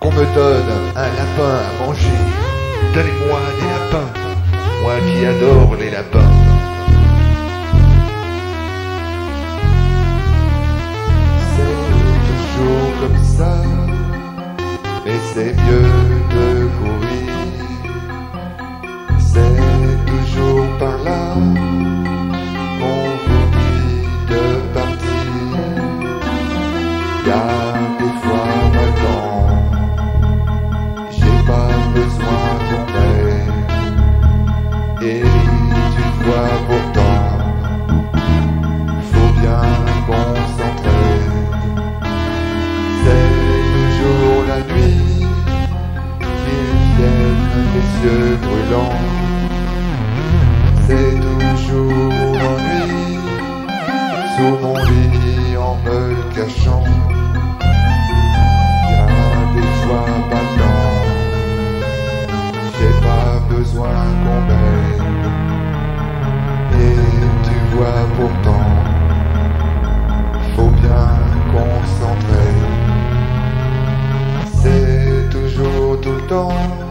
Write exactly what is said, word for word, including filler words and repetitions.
qu'on me donne un lapin à manger. Donnez-moi des lapins, moi qui adore les lapins. C'est toujours comme ça, mais c'est mieux de courir. C'est toujours par là qu'on vous dit de partir. Y'a des fois maintenant, j'ai pas besoin qu'on m'aide. Et tu vois pourtant, faut bien qu'on s'entraide. C'est toujours la nuit qu'ils viennent les yeux brûlants. C'est toujours l'ennui sous mon lit en me cachant. Y'a des fois maintenant, j'ai pas besoin qu'on m'aide. Et tu vois pourtant, faut bien qu'on s'entraide. C'est toujours tout le temps